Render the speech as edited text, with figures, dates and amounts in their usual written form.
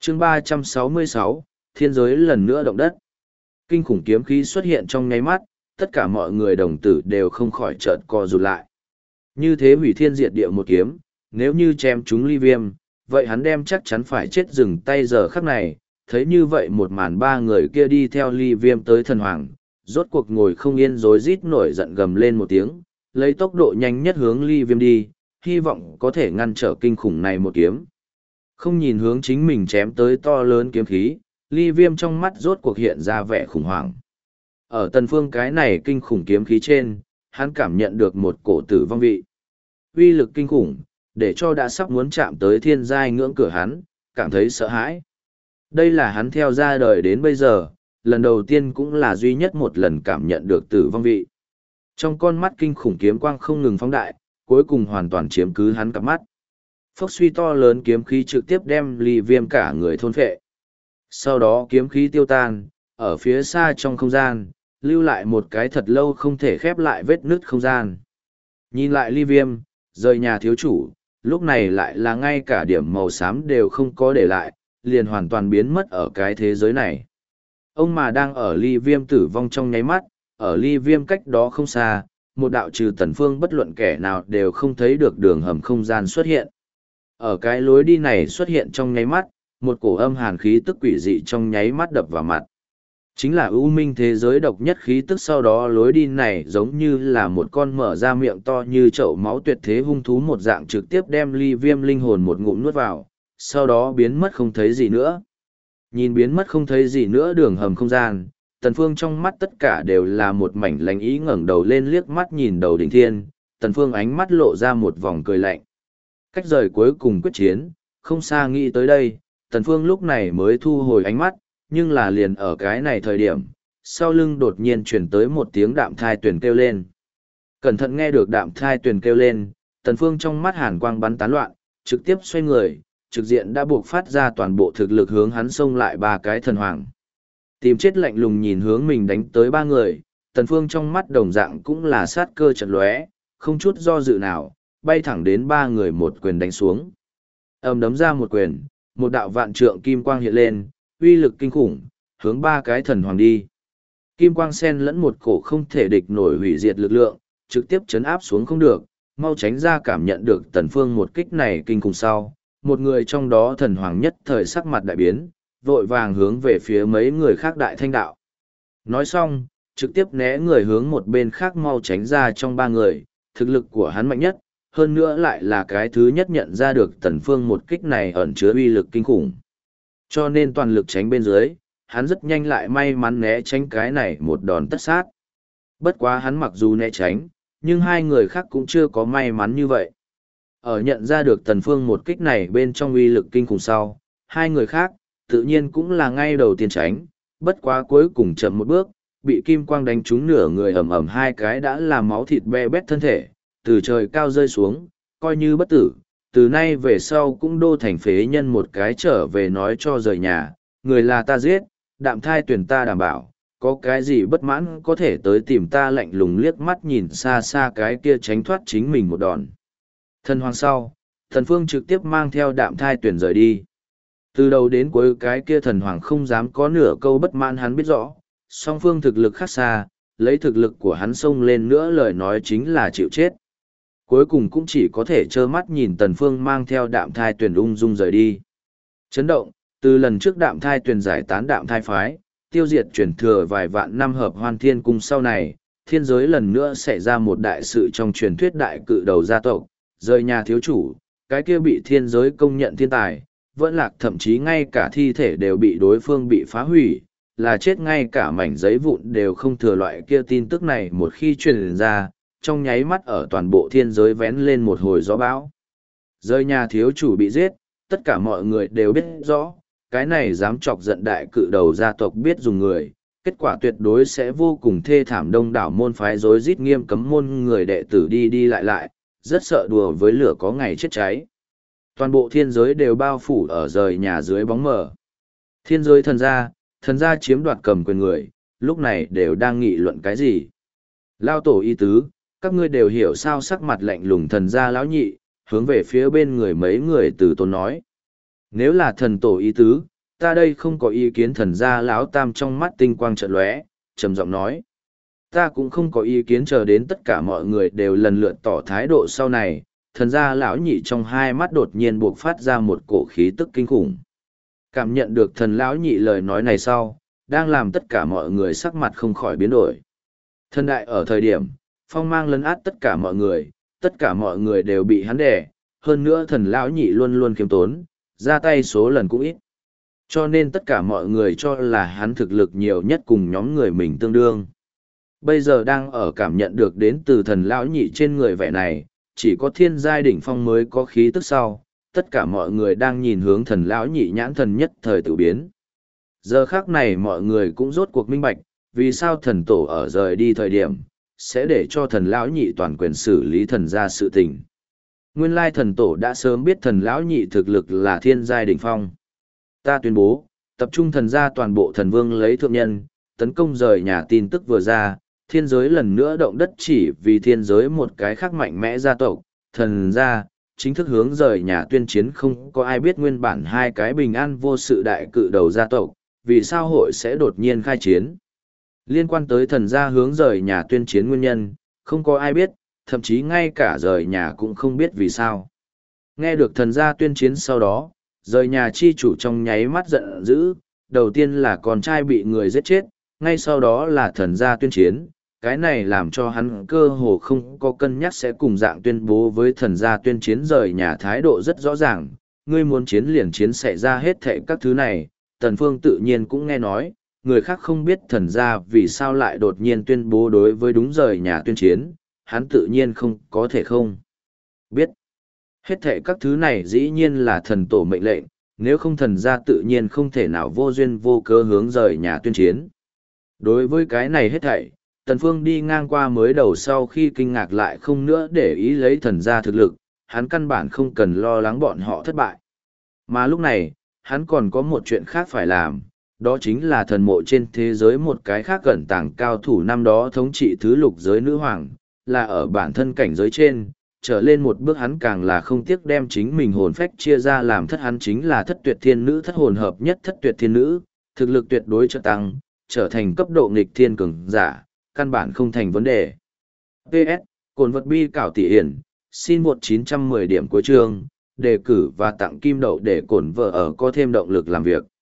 chương 366, thiên giới lần nữa động đất. Kinh khủng kiếm khí xuất hiện trong nháy mắt, tất cả mọi người đồng tử đều không khỏi chợt co rụt lại. Như thế hủy thiên diệt địa một kiếm, nếu như chém chúng Ly Viêm, vậy hắn đem chắc chắn phải chết dừng tay giờ khắc này. Thấy như vậy một màn, ba người kia đi theo Ly Viêm tới thần hoàng, rốt cuộc ngồi không yên rối rít nổi giận gầm lên một tiếng, lấy tốc độ nhanh nhất hướng Ly Viêm đi, hy vọng có thể ngăn trở kinh khủng này một kiếm. Không nhìn hướng chính mình chém tới to lớn kiếm khí, Ly Viêm trong mắt rốt cuộc hiện ra vẻ khủng hoảng. Ở Tần Phương cái này kinh khủng kiếm khí trên, hắn cảm nhận được một cổ tử vong vị. Uy lực kinh khủng, để cho đã sắp muốn chạm tới thiên giai ngưỡng cửa hắn, cảm thấy sợ hãi. Đây là hắn theo ra đời đến bây giờ, lần đầu tiên cũng là duy nhất một lần cảm nhận được tử vong vị. Trong con mắt kinh khủng kiếm quang không ngừng phóng đại, cuối cùng hoàn toàn chiếm cứ hắn cặp mắt. Phốc suy, to lớn kiếm khí trực tiếp đem Ly Viêm cả người thôn phệ. Sau đó kiếm khí tiêu tan, ở phía xa trong không gian, lưu lại một cái thật lâu không thể khép lại vết nứt không gian. Nhìn lại Ly Viêm, rời nhà thiếu chủ, lúc này lại là ngay cả điểm màu xám đều không có để lại, liền hoàn toàn biến mất ở cái thế giới này. Ông mà đang ở Ly Viêm tử vong trong nháy mắt, ở Ly Viêm cách đó không xa, một đạo trừ Tần Phương bất luận kẻ nào đều không thấy được đường hầm không gian xuất hiện. Ở cái lối đi này xuất hiện trong nháy mắt, một cổ âm hàn khí tức quỷ dị trong nháy mắt đập vào mặt. Chính là ưu minh thế giới độc nhất khí tức. Sau đó lối đi này giống như là một con mở ra miệng to như chậu máu tuyệt thế hung thú một dạng, trực tiếp đem Ly Viêm linh hồn một ngụm nuốt vào, sau đó biến mất không thấy gì nữa. Nhìn biến mất không thấy gì nữa đường hầm không gian, Tần Phương trong mắt tất cả đều là một mảnh lạnh ý, ngẩng đầu lên liếc mắt nhìn đầu đỉnh thiên, Tần Phương ánh mắt lộ ra một vòng cười lạnh. Cách rời cuối cùng quyết chiến, không xa nghĩ tới đây, Tần Phương lúc này mới thu hồi ánh mắt, nhưng là liền ở cái này thời điểm, sau lưng đột nhiên truyền tới một tiếng đạm thai tuyền kêu lên. Cẩn thận nghe được đạm thai tuyền kêu lên, Tần Phương trong mắt hàn quang bắn tán loạn, trực tiếp xoay người, trực diện đã buộc phát ra toàn bộ thực lực hướng hắn xông lại ba cái thần hoàng. Tìm chết lạnh lùng nhìn hướng mình đánh tới ba người, Tần Phương trong mắt đồng dạng cũng là sát cơ chợt lóe, không chút do dự nào, bay thẳng đến ba người một quyền đánh xuống. Đấm ra một quyền, một đạo vạn trượng kim quang hiện lên, uy lực kinh khủng, hướng ba cái thần hoàng đi. Kim quang xen lẫn một cổ không thể địch nổi hủy diệt lực lượng, trực tiếp chấn áp xuống không được, mau tránh ra. Cảm nhận được Tần Phương một kích này kinh khủng sau, một người trong đó thần hoàng nhất thời sắc mặt đại biến, vội vàng hướng về phía mấy người khác đại thanh đạo. Nói xong, trực tiếp né người hướng một bên khác mau tránh ra. Trong ba người, thực lực của hắn mạnh nhất, hơn nữa lại là cái thứ nhất nhận ra được Tần Phương một kích này ẩn chứa uy lực kinh khủng. Cho nên toàn lực tránh bên dưới, hắn rất nhanh lại may mắn né tránh cái này một đòn tất sát. Bất quá hắn mặc dù né tránh, nhưng hai người khác cũng chưa có may mắn như vậy. Ở nhận ra được Tần Phương một kích này bên trong uy lực kinh khủng sau, hai người khác, tự nhiên cũng là ngay đầu tiên tránh, bất quá cuối cùng chậm một bước, bị kim quang đánh trúng nửa người, ầm hai cái đã làm máu thịt be bét thân thể, từ trời cao rơi xuống, coi như bất tử, từ nay về sau cũng đô thành phế nhân một cái, trở về nói cho rời nhà, người là ta giết, đạm thai tuyển ta đảm bảo, có cái gì bất mãn có thể tới tìm ta. Lạnh lùng liếc mắt nhìn xa xa cái kia tránh thoát chính mình một đòn. Thần hoàng sau, thần phương trực tiếp mang theo đạm thai tuyển rời đi. Từ đầu đến cuối cái kia thần hoàng không dám có nửa câu bất mãn, hắn biết rõ, song phương thực lực khác xa, lấy thực lực của hắn xông lên nữa lời nói chính là chịu chết. Cuối cùng cũng chỉ có thể trơ mắt nhìn Tần Phương mang theo đạm thai tuyển ung dung rời đi. Chấn động, từ lần trước đạm thai tuyển giải tán đạm thai phái, tiêu diệt truyền thừa vài vạn năm hợp hoan thiên cung sau này, thiên giới lần nữa xảy ra một đại sự trong truyền thuyết đại cự đầu gia tộc, rời nhà thiếu chủ, cái kia bị thiên giới công nhận thiên tài, vẫn lạc, thậm chí ngay cả thi thể đều bị đối phương bị phá hủy, là chết ngay cả mảnh giấy vụn đều không thừa. Loại kia tin tức này một khi truyền ra, trong nháy mắt ở toàn bộ thiên giới vén lên một hồi gió bão. Rời nhà thiếu chủ bị giết, tất cả mọi người đều biết rõ, cái này dám chọc giận đại cự đầu gia tộc biết dùng người, kết quả tuyệt đối sẽ vô cùng thê thảm. Đông đảo môn phái rối rít nghiêm cấm môn người đệ tử đi đi lại lại, rất sợ đùa với lửa có ngày chết cháy. Toàn bộ thiên giới đều bao phủ ở rời nhà dưới bóng mờ. Thiên giới thần gia chiếm đoạt cầm quyền người, lúc này đều đang nghị luận cái gì. Lao tổ y tứ, các ngươi đều hiểu sao? Sắc mặt lạnh lùng thần gia lão nhị, hướng về phía bên người mấy người từ tốn nói. Nếu là thần tổ ý tứ, Ta đây không có ý kiến. Thần gia lão tam trong mắt tinh quang chợt lóe, trầm giọng nói. Ta cũng không có ý kiến. Chờ đến tất cả mọi người đều lần lượt tỏ thái độ sau này, thần gia lão nhị trong hai mắt đột nhiên buộc phát ra một cổ khí tức kinh khủng. Cảm nhận được thần lão nhị lời nói này sau, đang làm tất cả mọi người sắc mặt không khỏi biến đổi. Thần đại ở thời điểm, phong mang lấn át tất cả mọi người đều bị hắn đè, hơn nữa thần lão nhị luôn luôn khiêm tốn, ra tay số lần cũng ít. Cho nên tất cả mọi người cho là hắn thực lực nhiều nhất cùng nhóm người mình tương đương. Bây giờ đang ở cảm nhận được đến từ thần lão nhị trên người vẻ này, chỉ có thiên giai đỉnh phong mới có khí tức sau, tất cả mọi người đang nhìn hướng thần lão nhị nhãn thần nhất thời tự biến. Giờ khác này mọi người cũng rốt cuộc minh bạch, vì sao thần tổ ở rời đi thời điểm, sẽ để cho thần lão nhị toàn quyền xử lý thần gia sự tình. Nguyên lai thần tổ đã sớm biết thần lão nhị thực lực là thiên giai đỉnh phong. Ta tuyên bố, tập trung thần gia toàn bộ thần vương lấy thượng nhân, tấn công rời nhà. Tin tức vừa ra, thiên giới lần nữa động đất chỉ vì thiên giới một cái khác mạnh mẽ gia tộc, thần gia, chính thức hướng rời nhà tuyên chiến. Không có ai biết nguyên bản hai cái bình an vô sự đại cự đầu gia tộc, vì sao hội sẽ đột nhiên khai chiến. Liên quan tới thần gia hướng rời nhà tuyên chiến nguyên nhân, không có ai biết, thậm chí ngay cả rời nhà cũng không biết vì sao. Nghe được thần gia tuyên chiến sau đó, rời nhà chi chủ trong nháy mắt giận dữ, đầu tiên là con trai bị người giết chết, ngay sau đó là thần gia tuyên chiến. Cái này làm cho hắn cơ hồ không có cân nhắc sẽ cùng dạng tuyên bố với thần gia tuyên chiến. Rời nhà thái độ rất rõ ràng, ngươi muốn chiến liền chiến, xảy ra hết thệ các thứ này. Tần Phương tự nhiên cũng nghe nói, người khác không biết thần gia vì sao lại đột nhiên tuyên bố đối với đúng rời nhà tuyên chiến, hắn tự nhiên không có thể không biết. Hết thệ các thứ này dĩ nhiên là thần tổ mệnh lệnh, nếu không thần gia tự nhiên không thể nào vô duyên vô cớ hướng rời nhà tuyên chiến. Đối với cái này hết thảy, Tần Phương đi ngang qua mới đầu sau khi kinh ngạc lại không nữa để ý lấy thần gia thực lực, hắn căn bản không cần lo lắng bọn họ thất bại. Mà lúc này, hắn còn có một chuyện khác phải làm, đó chính là thần mộ trên thế giới một cái khác gần tàng cao thủ năm đó thống trị thứ lục giới nữ hoàng, là ở bản thân cảnh giới trên, trở lên một bước hắn càng là không tiếc đem chính mình hồn phách chia ra làm thất. Hắn chính là thất tuyệt thiên nữ, thất hồn hợp nhất thất tuyệt thiên nữ, thực lực tuyệt đối trợ tăng, trở thành cấp độ nghịch thiên cường giả, căn bản không thành vấn đề. PS, cồn vật bi cảo tỷ hiển, xin 1910 điểm cuối chương, đề cử và tặng kim đậu để cổn vợ ở có thêm động lực làm việc.